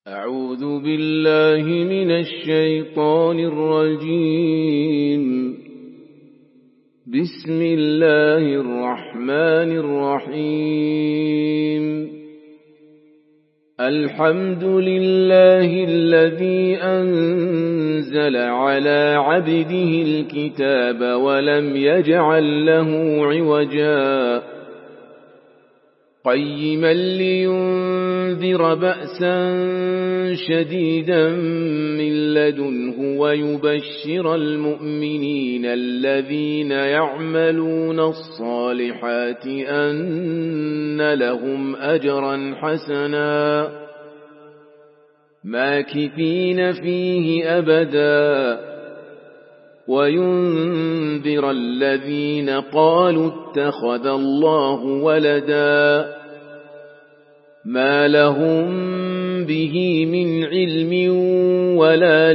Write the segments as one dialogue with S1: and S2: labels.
S1: أعوذ بالله من الشيطان الرجيم. بسم الله الرحمن الرحيم. الحمد لله الذي أنزل على عبده الكتاب ولم يجعل له عوجا قيما لينذر بأسا شديدا من لدنه ويبشر المؤمنين الذين يعملون الصالحات أن لهم أجرا حسنا ماكثين فيه أبدا وينذر الذين قالوا اتخذ الله ولدا ما لهم به من علم ولا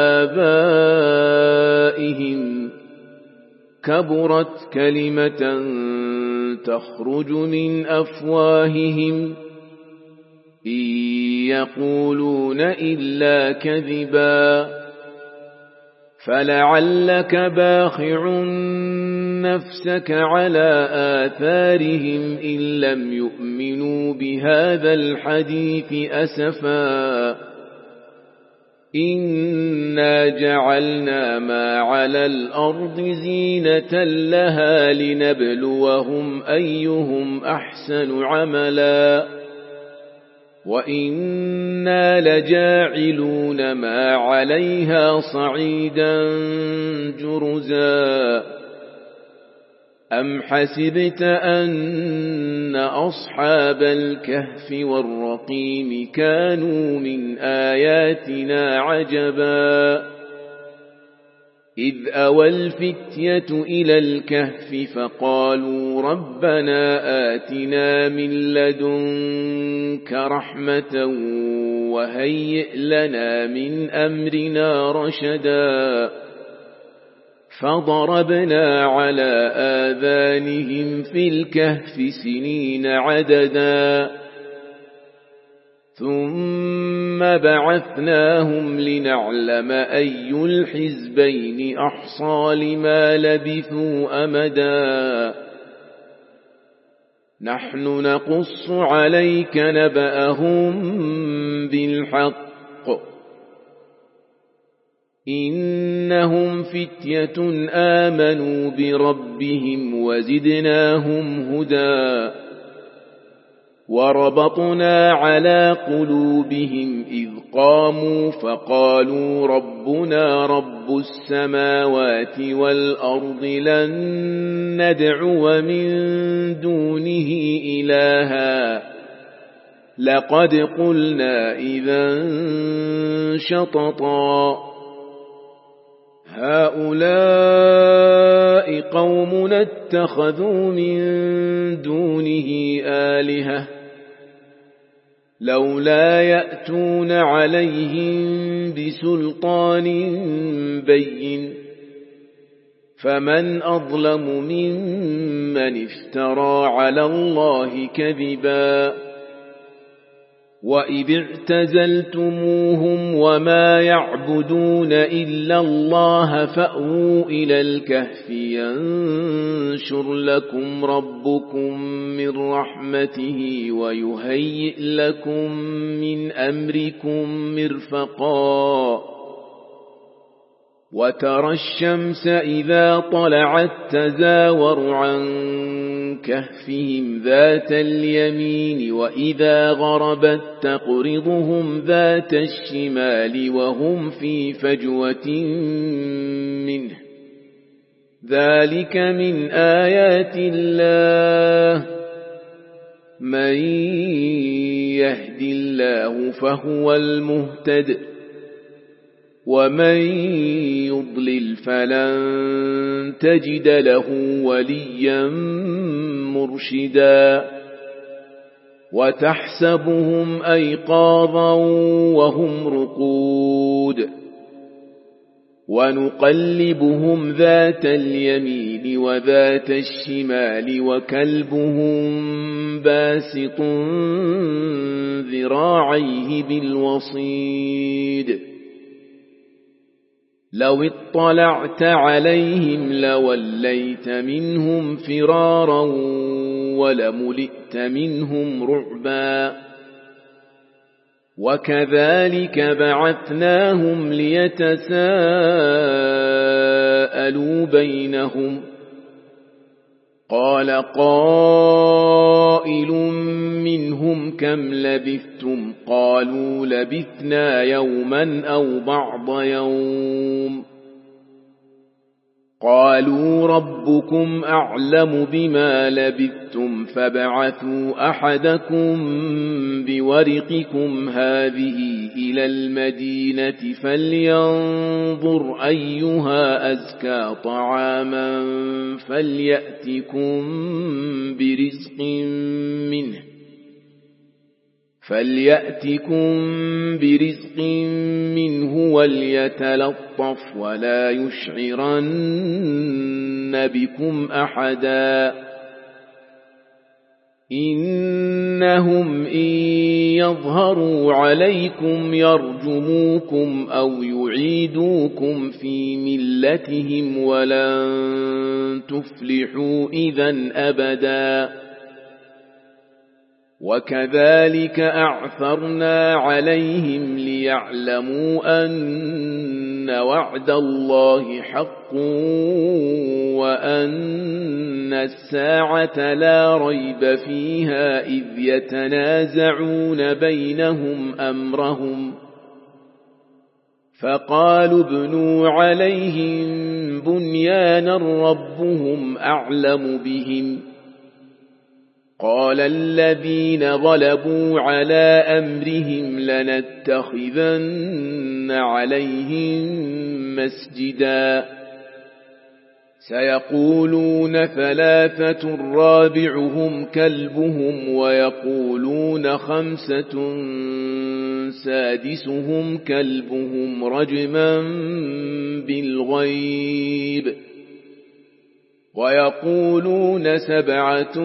S1: لآبائهم كبرت كلمة تخرج من أفواههم إن يقولون إلا كذبا فلعلك باخع نفسك على آثارهم إن لم يؤمنوا بهذا الحديث أسفا إنا جعلنا ما على الأرض زينة لها لنبلوهم أيهم أحسن عملا وإنا لجاعلون ما عليها صعيدا جرزا أم حسبت أن أصحاب الكهف والرقيم كانوا من آياتنا عجبا إذ أوى الفتية إلى الكهف فقالوا ربنا آتنا من لدنك رحمة وهيئ لنا من أمرنا رشدا فضربنا على آذانهم في الكهف سنين عددا ثم بعثناهم لنعلم أي الحزبين أحصى لما لبثوا أمدا نحن نقص عليك نبأهم بالحق إنهم فتية آمنوا بربهم وزدناهم هدى وربطنا على قلوبهم إذ قاموا فقالوا ربنا رب السماوات والأرض لن ندعو من دونه إلها لقد قلنا إذا شططا هؤلاء قومنا اتخذوا من دونه آلهة لولا يأتون عليهم بسلطان بين فمن أظلم ممن افترى على الله كذبا وإذ اعتزلتموهم وما يعبدون إلا الله فأووا إلى الكهف ينشر لكم ربكم من رحمته ويهيئ لكم من أمركم مرفقا وترى الشمس إذا طلعت تزاور عن كهفهم ذات اليمين وإذا غربت تقرضهم ذات الشمال وهم في فجوة منه ذلك من آيات الله من يهد الله فهو المهتد ومن يضلل فلن تجد له وليا مرشدا وتحسبهم أيقاظا وهم رقود ونقلبهم ذات اليمين وذات الشمال وكلبهم باسط ذراعيه بالوصيد لو اطلعت عليهم لوليت منهم فرارا ولملئت منهم رعبا وكذلك بعثناهم ليتساءلوا بينهم قال قائل منهم كم لبثتم قالوا لبثنا يوما أو بعض يوم قالوا ربكم أعلم بما لبثتم فابعثوا أحدكم بورقكم هذه إلى المدينة فلينظر أيها أزكى طعاما فليأتكم برزق منه وليتلطف ولا يشعرن بكم أحدا إنهم إن يظهروا عليكم يرجموكم أو يعيدوكم في ملتهم ولن تفلحوا إذن أبدا وكذلك أعثرنا عليهم ليعلموا أن وعد الله حق وأن الساعة لا ريب فيها إذ يتنازعون بينهم أمرهم فقالوا ابنوا عليهم بنيانا ربهم أعلم بهم قال الذين غلبوا على أمرهم لنتخذن عليهم مسجدا سيقولون ثلاثة رابعهم كلبهم ويقولون خمسة سادسهم كلبهم رجما بالغيب ويقولون سبعة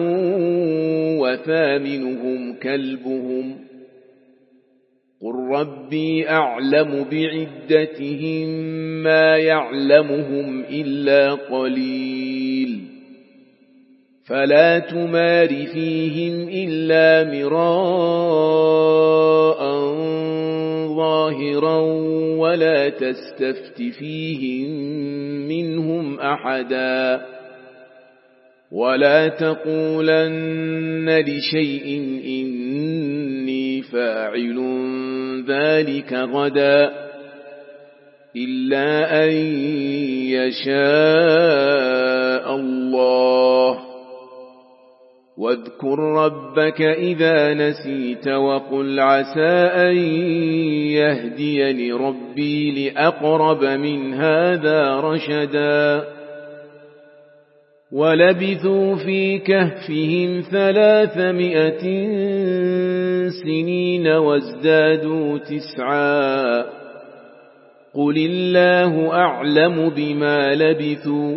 S1: وثامنهم كلبهم قل ربي أعلم بعدتهم ما يعلمهم إلا قليل فلا تمار فيهم إلا مراء ظاهرا ولا تستفت فيهم منهم أحدا ولا تقولن لشيء إني فاعل ذلك غدا إلا أن يشاء الله واذكر ربك إذا نسيت وقل عسى أن يهديني ربي لأقرب من هذا رشدا ولبثوا في كهفهم 300 سنين وازدادوا 9 قل الله أعلم بما لبثوا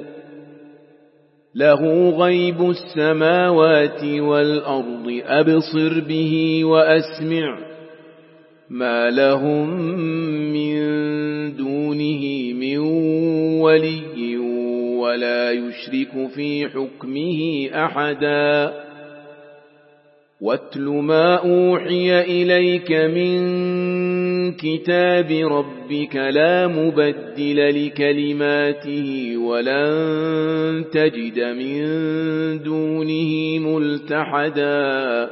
S1: له غيب السماوات والأرض أبصر به وأسمع ما لهم من دونه من ولي ولا يشرك في حكمه أحدا واتل ما أوحي إليك من كتاب ربك لا مبدل لكلماته ولن تجد من دونه ملتحدا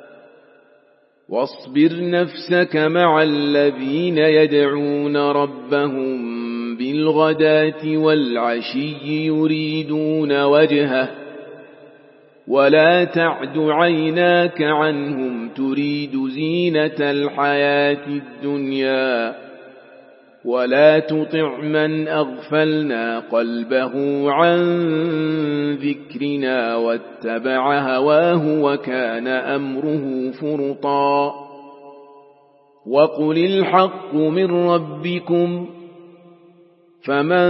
S1: واصبر نفسك مع الذين يدعون ربهم بالغداة والعشي يريدون وجهه ولا تعد عيناك عنهم تريد زينة الحياة الدنيا ولا تطع من أغفلنا قلبه عن ذكرنا واتبع هواه وكان أمره فرطا وقل الحق من ربكم فمن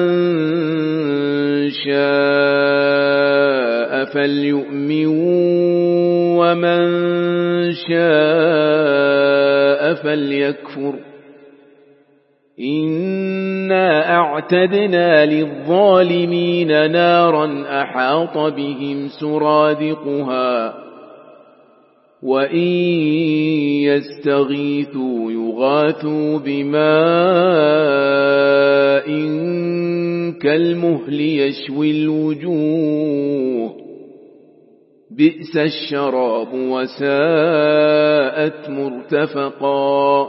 S1: شاء فليؤمن ومن شاء فليكفر إنا أعتدنا للظالمين نارا أحاط بهم سرادقها وإن يستغيثوا يغاثوا بماء كالمهل يشوي الوجوه بئس الشراب وساءت مرتفقا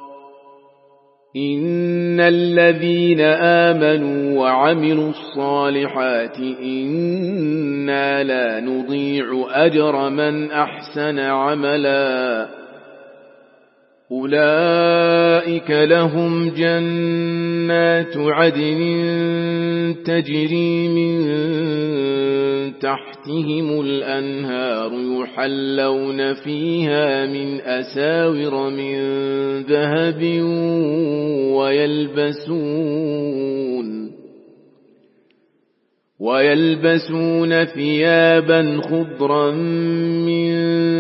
S1: إن الذين آمنوا وعملوا الصالحات إنا لا نضيع أجر من أحسن عملا أولئك لهم جنات عدن تجري من تحتهم الأنهار يحلون فيها من أساور من ذهب ويلبسون ثيابا خضرا من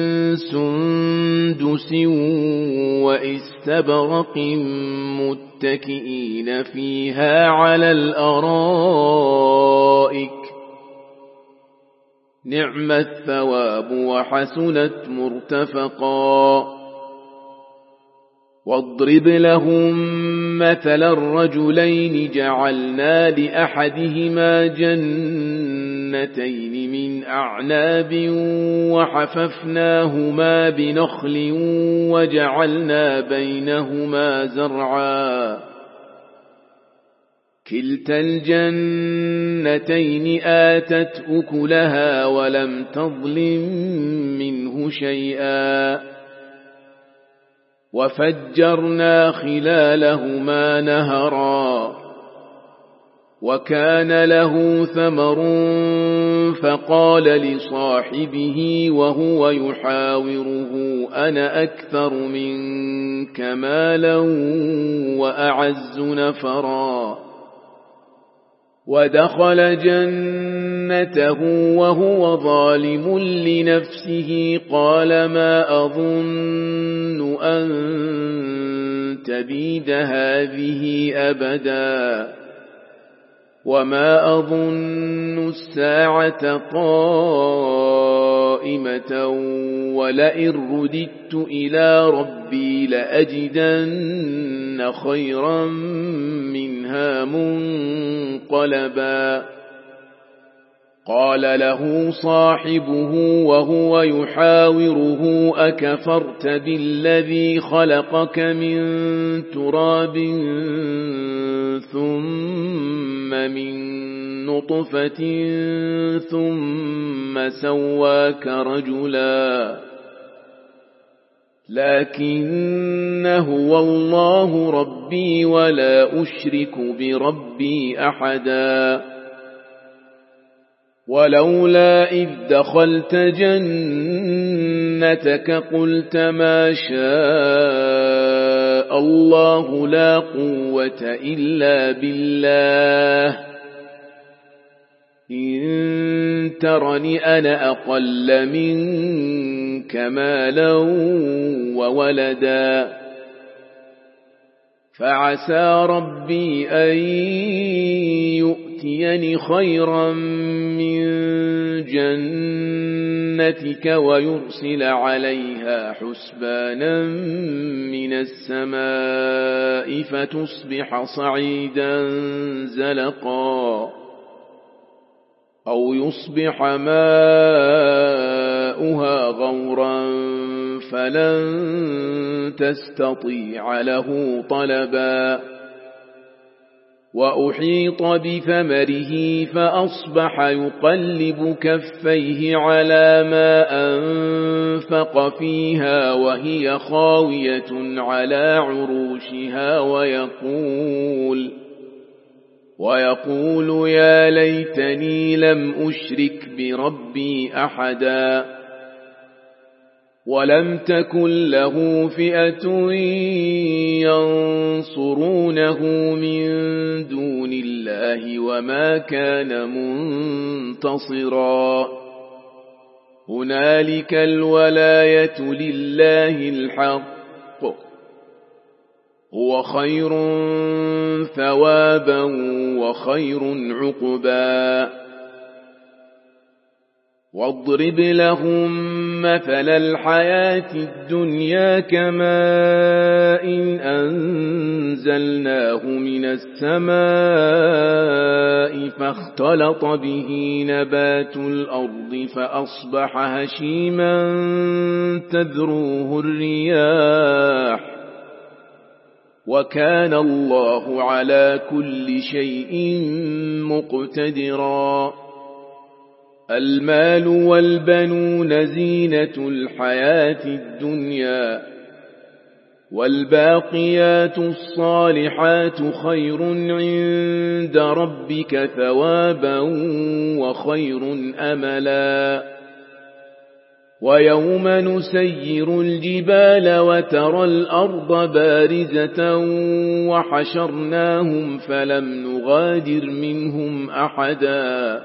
S1: سندس وإستبرق متكئين فيها على الأرائك نعم الثواب وحسنت مرتفقا واضرب لهم مثل الرجلين جعلنا لأحدهما جنتين من أعناب وحففناهما بنخل وجعلنا بينهما زرعا كلتا الجنتين آتت أكلها ولم تظلم منه شيئا وفجرنا خلالهما نهرا وكان له ثمر فقال لصاحبه وهو يحاوره أنا أكثر منك مالا وأعز نفرا ودخل جنته وهو ظالم لنفسه قال ما أظن أن تبيد هذه أبدا وما أظن الساعة قائمة ولئن رددت إلى ربي لأجدن خيرا منها منقلبا قال له صاحبه وهو يحاوره أكفرت بالذي خلقك من تراب ثم من نطفة ثم سواك رجلا لكن هو الله ربي ولا أشرك بربي أحدا ولولا إذ دخلت جنتك قلت ما شاء الله لا قوة إلا بالله إن ترني أنا أقل منك مالا وولدا فعسى ربي أن يؤتيني خيرا من جنتك ويرسل عليها حسبانا من السماء فتصبح صعيدا زلقا أو يصبح ماؤها غورا فلن تستطيع له طلبا وأحيط بثمره فأصبح يقلب كفيه على ما أنفق فيها وهي خاوية على عروشها ويقول يا ليتني لم أشرك بربي أحدا ولم تكن له فئة ينصرونه من دون الله الله وما كان منتصرا هنالك الولاية لله الحق هو خير ثوابا وخير عقبا واضرب لهم مثل الحياة الدنيا كماء أنزلناه من السماء فاختلط به نبات الأرض فأصبح هشيما تذروه الرياح وكان الله على كل شيء مقتدرا المال والبنون زينة الحياة الدنيا والباقيات الصالحات خير عند ربك ثوابا وخير أملا ويوم نسير الجبال وترى الأرض بارزة وحشرناهم فلم نغادر منهم أحدا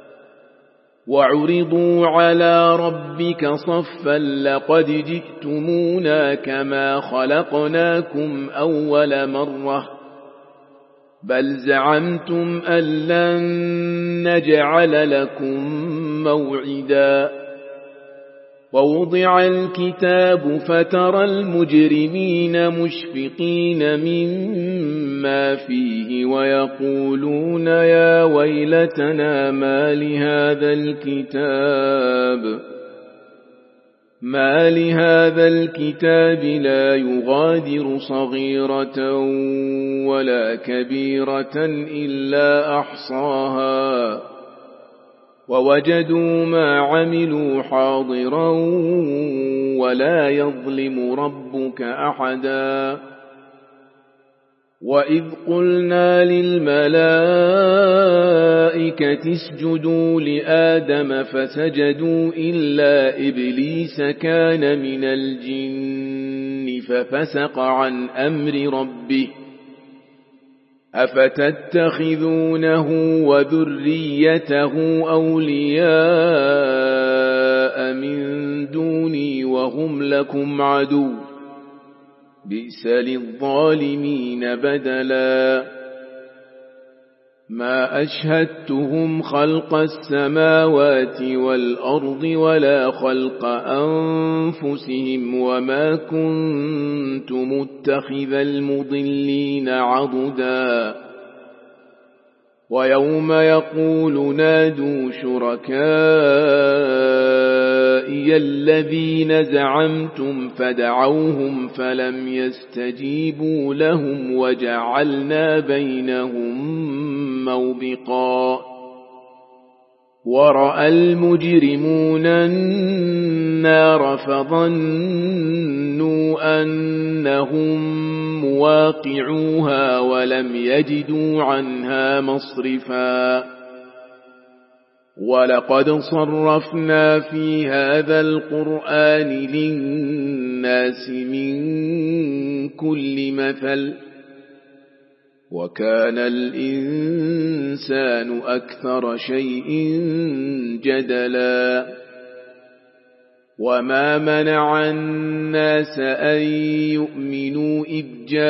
S1: وعرضوا على ربك صفا لقد جئتمونا كما خلقناكم أول مرة بل زعمتم أن لن نجعل لكم موعدا ووضع الكتاب فترى المجرمين مشفقين مما فيه ويقولون يا ويلتنا ما لهذا الكتاب لا يغادر صغيرة ولا كبيرة إلا أحصاها ووجدوا ما عملوا حاضرا ولا يظلم ربك أحدا وإذ قلنا للملائكة اسجدوا لآدم فسجدوا إلا إبليس كان من الجن ففسق عن أمر ربه أفتتخذونه وذريته أولياء من دوني وهم لكم عدو بئس للظالمين بدلا ما أشهدتهم خلق السماوات والأرض ولا خلق أنفسهم وما كنت متخذ المضلين عضدا ويوم يقول نادوا شركائي الذين زعمتم فدعوهم فلم يستجيبوا لهم وجعلنا بينهم موبقا ورأى المجرمون النار فظنوا أنهم مواقعوها ولم يجدوا عنها مصرفا ولقد صرفنا في هذا القرآن للناس من كل مثل وكان الإنسان أكثر شيء جدلا وما منع الناس أن يؤمنوا إذ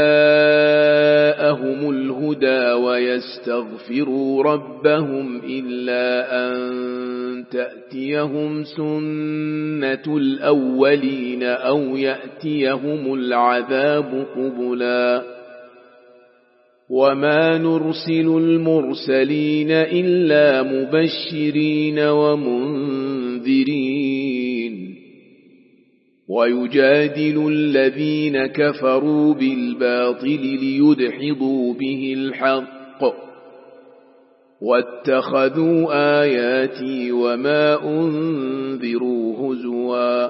S1: جاءهم الهدى ويستغفروا ربهم إلا أن تأتيهم سنة الأولين أو يأتيهم العذاب قبلا وما نرسل المرسلين إلا مبشرين ومنذرين ويجادل الذين كفروا بالباطل ليدحضوا به الحق واتخذوا آياتي وما أنذروا هزوا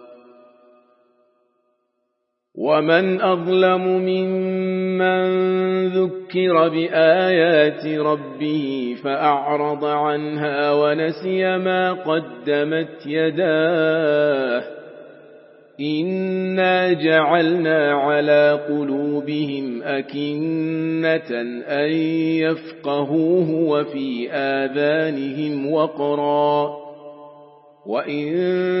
S1: ومن أظلم ممن ذكر بآيات ربه فأعرض عنها ونسي ما قدمت يداه إنا جعلنا على قلوبهم أكنة أن يفقهوه وفي آذانهم وقرا وإن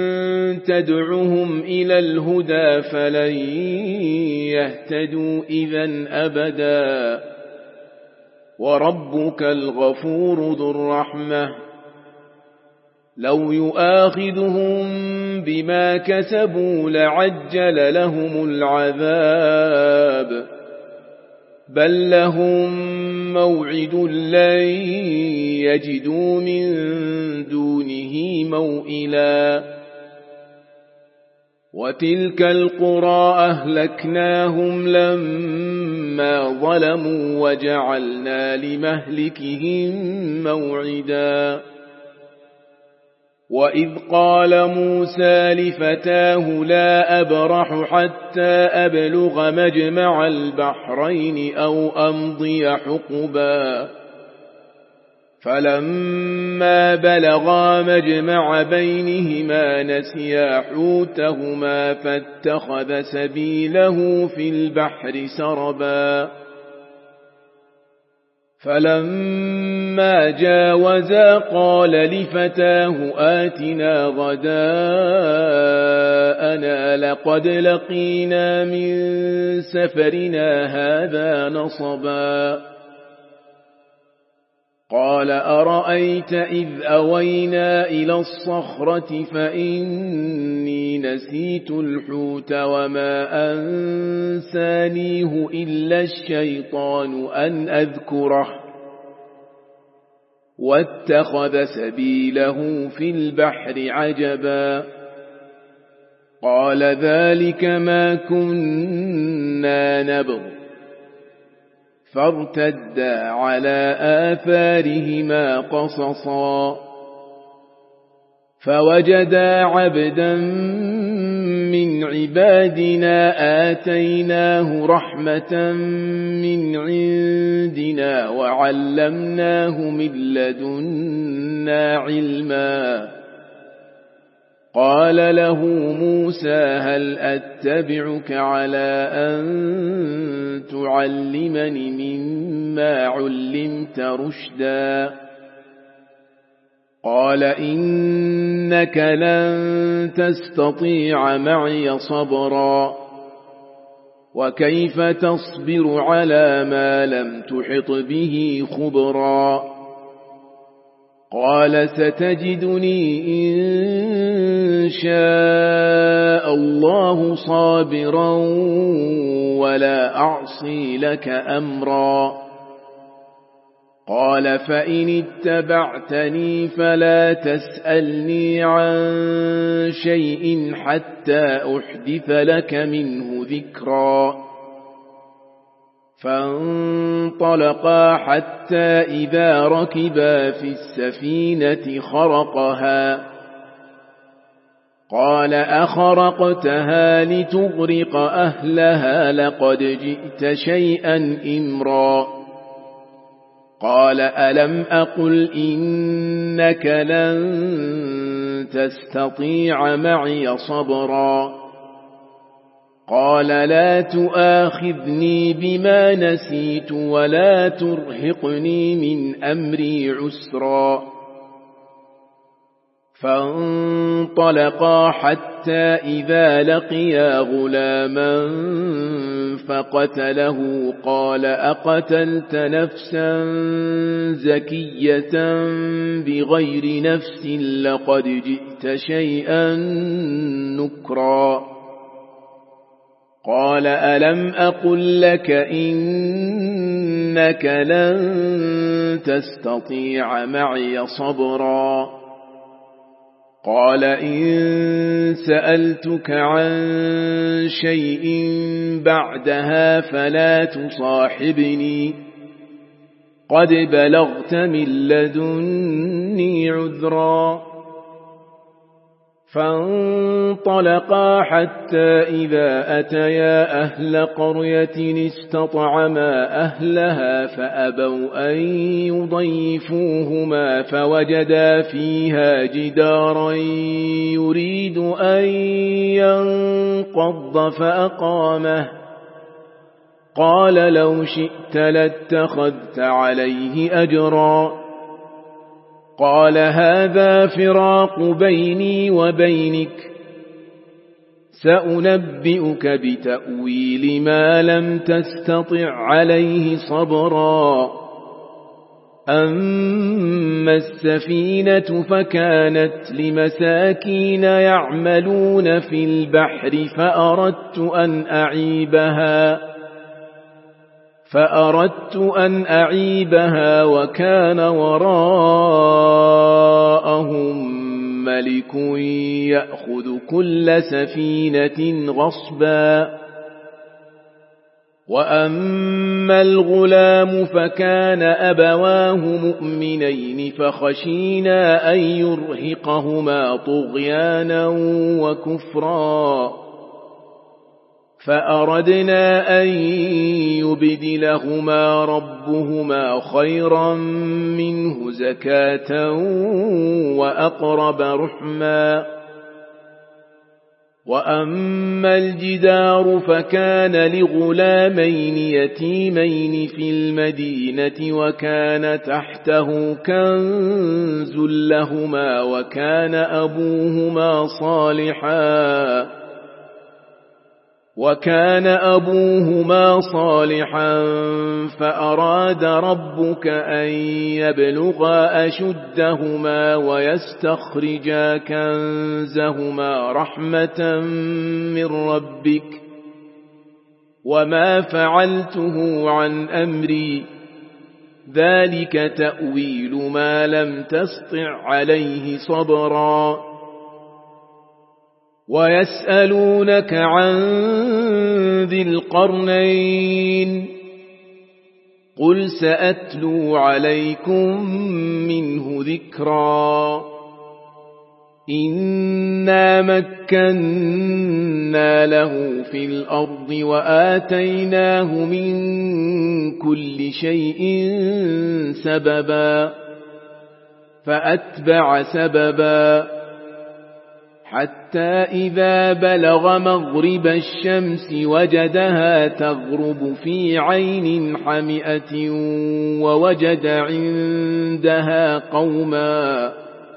S1: تدعهم إلى الهدى فلن يهتدوا إذن أبدا وربك الغفور ذو الرحمة لو يؤاخذهم بما كسبوا لعجل لهم العذاب بل لهم موعد لن يجدوا من دونه موئلا وتلك القرى أهلكناهم لما ظلموا وجعلنا لمهلكهم موعدا وإذ قال موسى لفتاه لا أبرح حتى أبلغ مجمع البحرين أو أمضي حقبا فلما بلغا مجمع بينهما نسيا حوتهما فاتخذ سبيله في البحر سربا فلما جاوزا قال لفتاه آتنا غداءنا لقد لقينا من سفرنا هذا نصبا قال أرأيت إذ أوينا إلى الصخرة فإني نسيت الحوت وما أنسانيه إلا الشيطان أن أذكره واتخذ سبيله في البحر عجبا قال ذلك ما كنا نبغ فارتدا على آثارهما قصصا فوجدا عبدا من عبادنا آتيناه رحمة من عندنا وعلمناه من لدنا علما قال له موسى هل أتبعك على أن تعلمني مما علمت رشدا قال إنك لن تستطيع معي صبرا وكيف تصبر على ما لم تحط به خبرا قال ستجدني إن شاء الله صابرا ولا أعصي لك أمرا قال فإن اتبعتني فلا تسألني عن شيء حتى أحدث لك منه ذكرا فانطلقا حتى إذا ركبا في السفينة خرقها قال أخرقتها لتغرق أهلها لقد جئت شيئا إمرا قال ألم أقل إنك لن تستطيع معي صبرا قال لا تؤاخذني بما نسيت ولا ترهقني من أمري عسرا فانطلقا حتى إذا لقيا غلاما فقتله قال أقتلت نفسا زكية بغير نفس لقد جئت شيئا نكرا قال ألم أقل لك إنك لن تستطيع معي صبرا قال إن سألتك عن شيء بعدها فلا تصاحبني قد بلغت من لدني عذرا فانطلقا حتى إذا أتيا أهل قرية استطعما أهلها فأبوا أن يضيفوهما فوجدا فيها جدارا يريد أن ينقض فأقامه قال لو شئت لاتخذت عليه أجرا قال هذا فراق بيني وبينك سأنبئك بتأويل ما لم تستطع عليه صبرا أما السفينة فكانت لمساكين يعملون في البحر فأردت أن أعيبها وكان وراءهم ملك يأخذ كل سفينة غصبا وأما الغلام فكان أبواه مؤمنين فخشينا أن يرهقهما طغيانا وكفرا فأردنا أن يبدلهما ربهما خيرا منه زكاة وأقرب رحما وأما الجدار فكان لغلامين يتيمين في المدينة وكان تحته كنز لهما وكان أبوهما صالحا فأراد ربك أن يبلغا أشدهما ويستخرجا كنزهما رحمة من ربك وما فعلته عن أمري ذلك تأويل ما لم تسطع عليه صبرا ويسألونك عن ذي القرنين قل سأتلو عليكم منه ذكرا إنا مكنا له في الأرض وآتيناه من كل شيء سببا فأتبع سببا حتى إذا بلغ مغرب الشمس وجدها تغرب في عين حمئة ووجد عندها قوما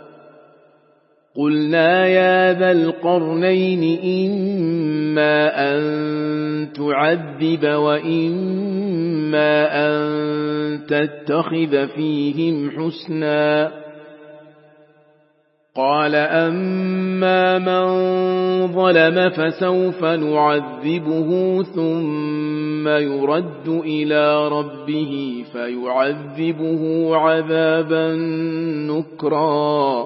S1: قلنا يا ذا القرنين إما أن تعذب وإما أن تتخذ فيهم حسنا قال أما من ظلم فسوف نعذبه ثم يرد إلى ربه فيعذبه عذابا نكرا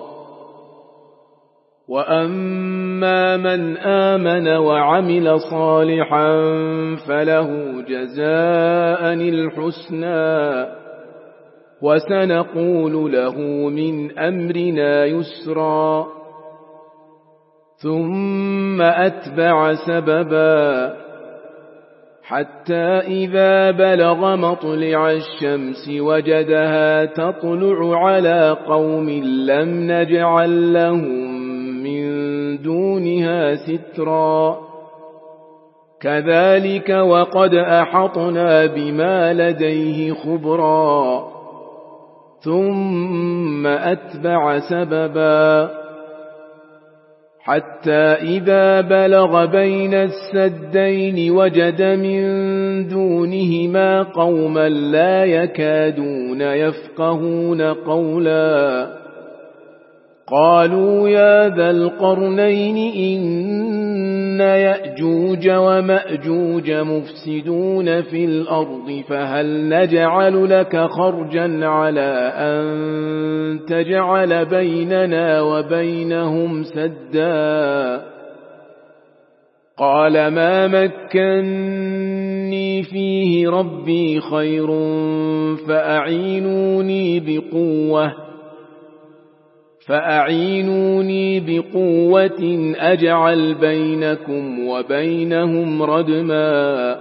S1: وأما من آمن وعمل صالحا فله جزاء الحسنى وسنقول له من أمرنا يسرا ثم أتبع سببا حتى إذا بلغ مطلع الشمس وجدها تطلع على قوم لم نجعل لهم من دونها سترا كذلك وقد أحطنا بما لديه خبرا ثم أتبع سببا حتى إذا بلغ بين السدين وجد من دونهما قوما لا يكادون يفقهون قولا قالوا يا ذا القرنين إن يأجوج ومأجوج مفسدون في الأرض فهل نجعل لك خرجا على أن تجعل بيننا وبينهم سدا قال ما مكني فيه ربي خير فأعينوني بقوة فأعينوني بقوة أجعل بينكم وبينهم ردما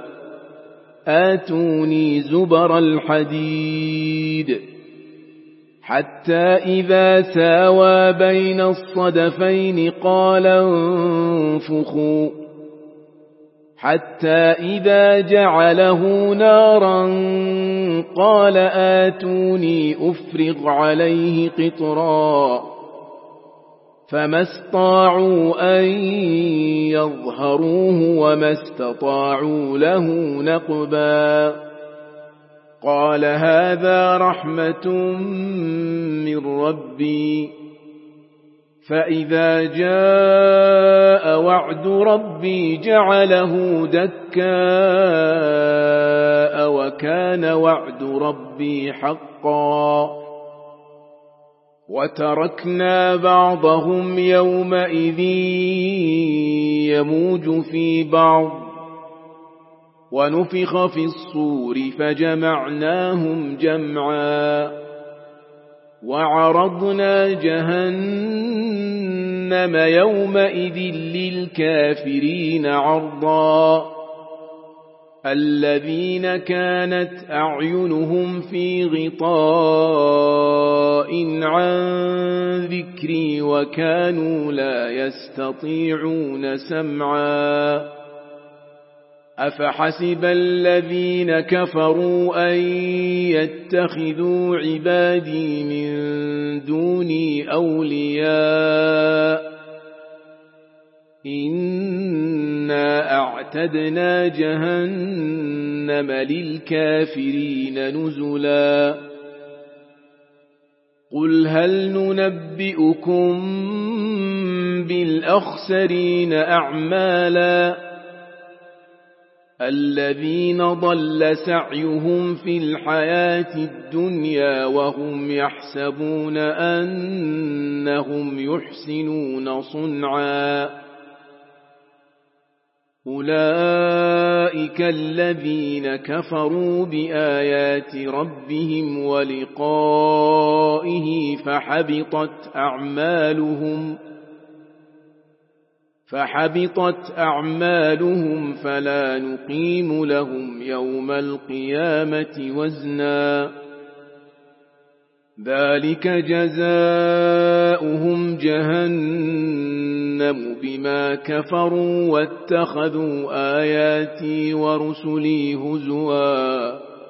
S1: آتوني زبر الحديد حتى إذا ساوى بين الصدفين قال انفخوا حتى إذا جعله نارا قال آتوني أفرغ عليه قطرا فما استطاعوا أن يظهروه وما استطاعوا له نقبا قال هذا رحمة من ربي فإذا جاء وعد ربي جعله دكاء وكان وعد ربي حقا وتركنا بعضهم يومئذ يموج في بعض ونفخ في الصور فجمعناهم جمعا وعرضنا جهنم يومئذ للكافرين عرضا الذين كانت أعينهم في غطاء عن ذكري وكانوا لا يستطيعون سمعا أفحسب الذين كفروا أن يتخذوا عبادي من دوني أولياء إنا أعتدنا جهنم للكافرين نزلا قل هل ننبئكم بالأخسرين أعمالا الذين ضل سعيهم في الحياة الدنيا وهم يحسبون أنهم يحسنون صنعا أولئك الذين كفروا بآيات ربهم ولقائه فحبطت أعمالهم فلا نقيم لهم يوم القيامة وزنا ذلك جزاؤهم جهنم بما كفروا واتخذوا آياتي ورسلي هزوا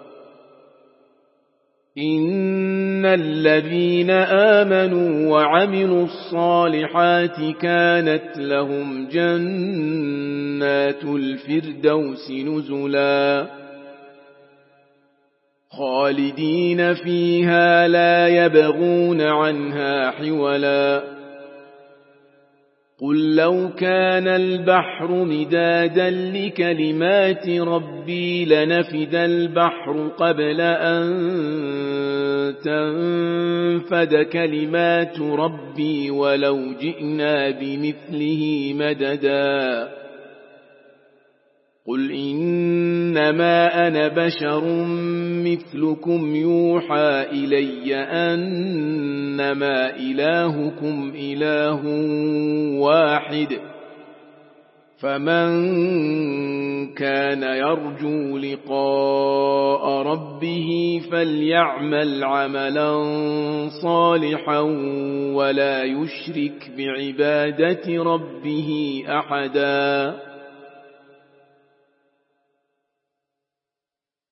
S1: إن الذين آمنوا وعملوا الصالحات كانت لهم جنات الفردوس نزلا خالدين فيها لا يبغون عنها حولا قل لو كان البحر مدادا لكلمات ربي لنفد البحر قبل أن تنفد كلمات ربي ولو جئنا بمثله مددا قل إنما أنا بشر مثلكم يوحى إلي أنما إلهكم إله واحد فمن كان يرجو لقاء ربه فليعمل عملا صالحا ولا يشرك بعبادة ربه أحدا